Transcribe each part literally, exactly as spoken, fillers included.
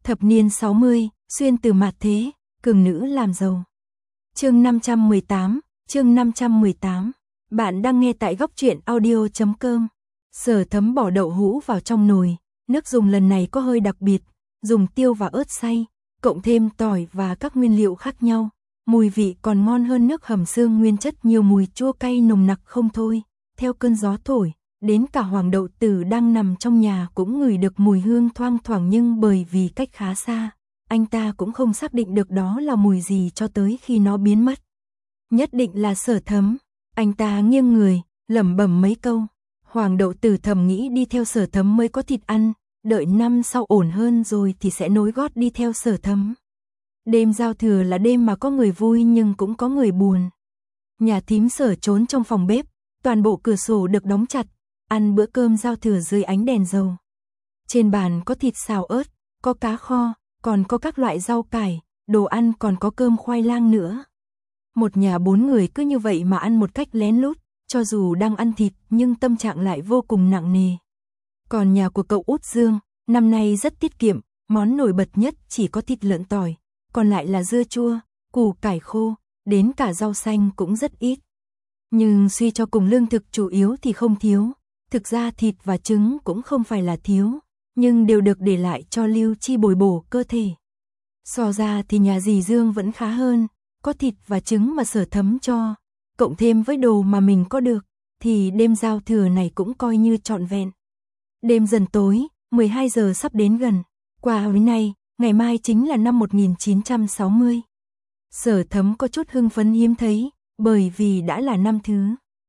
Thập niên sáu mươi, xuyên từ mạt thế, cường nữ làm giàu. Chương năm trăm mười tám, chương năm trăm mười tám. Bạn đang nghe tại góc truyện audio chấm com. Sở Thấm bỏ đậu hũ vào trong nồi, nước dùng lần này có hơi đặc biệt, dùng tiêu và ớt xay, cộng thêm tỏi và các nguyên liệu khác nhau, mùi vị còn ngon hơn nước hầm xương nguyên chất, nhiều mùi chua cay nồng nặc không thôi. Theo cơn gió thổi, đến cả Hoàng Đậu Tử đang nằm trong nhà cũng ngửi được mùi hương thoang thoảng, nhưng bởi vì cách khá xa, anh ta cũng không xác định được đó là mùi gì cho tới khi nó biến mất. Nhất định là Sở Thấm. Anh ta nghiêng người, lẩm bẩm mấy câu. Hoàng Đậu Tử thầm nghĩ đi theo Sở Thấm mới có thịt ăn, đợi năm sau ổn hơn rồi thì sẽ nối gót đi theo Sở Thấm. Đêm giao thừa là đêm mà có người vui nhưng cũng có người buồn. Nhà thím Sở trốn trong phòng bếp, toàn bộ cửa sổ được đóng chặt, ăn bữa cơm giao thừa dưới ánh đèn dầu. Trên bàn có thịt xào ớt, có cá kho, còn có các loại rau cải, đồ ăn, còn có cơm khoai lang nữa. Một nhà bốn người cứ như vậy mà ăn một cách lén lút, cho dù đang ăn thịt nhưng tâm trạng lại vô cùng nặng nề. Còn nhà của cậu Út Dương, năm nay rất tiết kiệm, món nổi bật nhất chỉ có thịt lợn tỏi, còn lại là dưa chua, củ cải khô, đến cả rau xanh cũng rất ít. Nhưng suy cho cùng lương thực chủ yếu thì không thiếu, thực ra thịt và trứng cũng không phải là thiếu, nhưng đều được để lại cho Lưu Chi bồi bổ cơ thể. So ra thì nhà dì Dương vẫn khá hơn, có thịt và trứng mà Sở Thấm cho, cộng thêm với đồ mà mình có được, thì đêm giao thừa này cũng coi như trọn vẹn. Đêm dần tối, mười hai giờ sắp đến gần, qua hồi nay, ngày mai chính là năm một nghìn chín trăm sáu mươi. Sở Thấm có chút hưng phấn hiếm thấy, bởi vì đã là năm thứ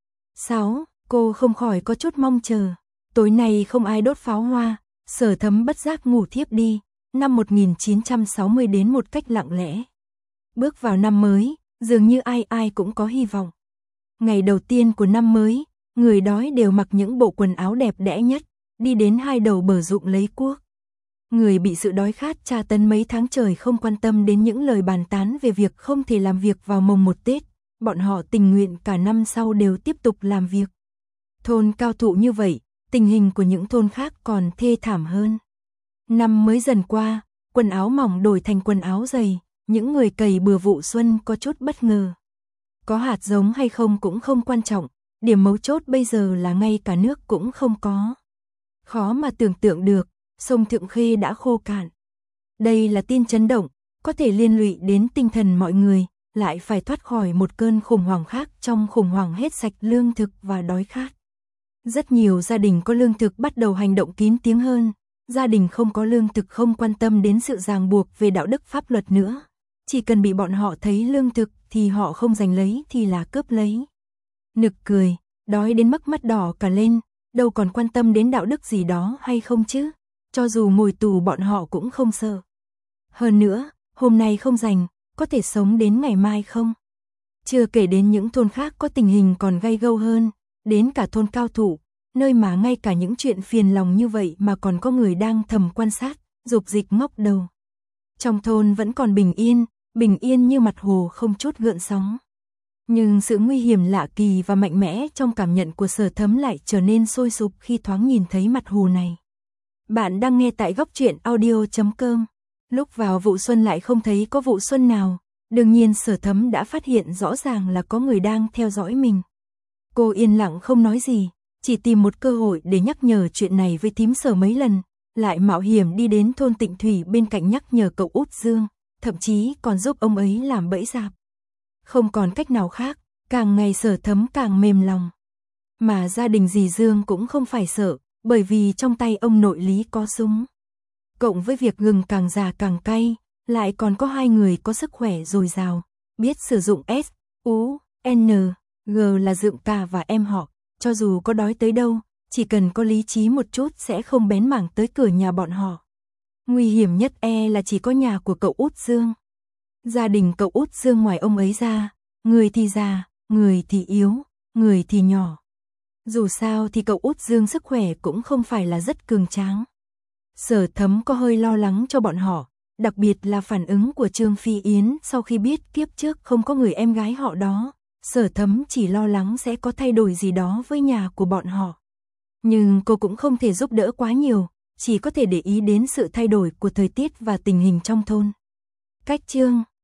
sáu, cô không khỏi có chút mong chờ. Tối nay không ai đốt pháo hoa, Sở Thấm bất giác ngủ thiếp đi. Năm một nghìn chín trăm sáu mươi đến một cách lặng lẽ. Bước vào năm mới, dường như ai ai cũng có hy vọng. Ngày đầu tiên của năm mới, người đói đều mặc những bộ quần áo đẹp đẽ nhất, đi đến hai đầu bờ ruộng lấy cuốc. Người bị sự đói khát tra tấn mấy tháng trời không quan tâm đến những lời bàn tán về việc không thể làm việc vào mồng một Tết, bọn họ tình nguyện cả năm sau đều tiếp tục làm việc. Thôn Cao Thụ như vậy, tình hình của những thôn khác còn thê thảm hơn. Năm mới dần qua, quần áo mỏng đổi thành quần áo dày, những người cày bừa vụ xuân có chút bất ngờ. Có hạt giống hay không cũng không quan trọng, điểm mấu chốt bây giờ là ngay cả nước cũng không có. Khó mà tưởng tượng được, sông Thượng Khê đã khô cạn. Đây là tin chấn động, có thể liên lụy đến tinh thần mọi người, lại phải thoát khỏi một cơn khủng hoảng khác trong khủng hoảng hết sạch lương thực và đói khát. Rất nhiều gia đình có lương thực bắt đầu hành động kín tiếng hơn. Gia đình không có lương thực không quan tâm đến sự ràng buộc về đạo đức pháp luật nữa. Chỉ cần bị bọn họ thấy lương thực thì họ không giành lấy thì là cướp lấy. Nực cười, đói đến mức mắt đỏ cả lên, đâu còn quan tâm đến đạo đức gì đó hay không chứ. Cho dù ngồi tù bọn họ cũng không sợ. Hơn nữa, hôm nay không giành, có thể sống đến ngày mai không? Chưa kể đến những thôn khác có tình hình còn gay gâu hơn, đến cả thôn Cao Thụ, nơi mà ngay cả những chuyện phiền lòng như vậy mà còn có người đang thầm quan sát, dục dịch ngóc đầu. Trong thôn vẫn còn bình yên, bình yên như mặt hồ không chút gợn sóng. Nhưng sự nguy hiểm lạ kỳ và mạnh mẽ trong cảm nhận của Sở Thấm lại trở nên sôi sục khi thoáng nhìn thấy mặt hồ này. Bạn đang nghe tại góc truyện audio chấm com. Lúc vào vụ xuân lại không thấy có vụ xuân nào, đương nhiên Sở Thấm đã phát hiện rõ ràng là có người đang theo dõi mình. Cô yên lặng không nói gì, chỉ tìm một cơ hội để nhắc nhở chuyện này với thím Sở mấy lần, lại mạo hiểm đi đến thôn Tịnh Thủy bên cạnh nhắc nhở cậu Út Dương, thậm chí còn giúp ông ấy làm bẫy rạp. Không còn cách nào khác, càng ngày Sở Thấm càng mềm lòng. Mà gia đình dì Dương cũng không phải sợ, bởi vì trong tay ông nội Lý có súng. Cộng với việc gừng càng già càng cay, lại còn có hai người có sức khỏe dồi dào, biết sử dụng S, U, N, G là Dượng ca và em họ. Cho dù có đói tới đâu, chỉ cần có lý trí một chút sẽ không bén mảng tới cửa nhà bọn họ. Nguy hiểm nhất e là chỉ có nhà của cậu Út Dương. Gia đình cậu Út Dương ngoài ông ấy ra, người thì già, người thì yếu, người thì nhỏ. Dù sao thì cậu Út Dương sức khỏe cũng không phải là rất cường tráng. Sở Thấm có hơi lo lắng cho bọn họ, đặc biệt là phản ứng của Trương Phi Yến sau khi biết kiếp trước không có người em gái họ đó. Sở Thấm chỉ lo lắng sẽ có thay đổi gì đó với nhà của bọn họ. Nhưng cô cũng không thể giúp đỡ quá nhiều, chỉ có thể để ý đến sự thay đổi của thời tiết và tình hình trong thôn. Cách chương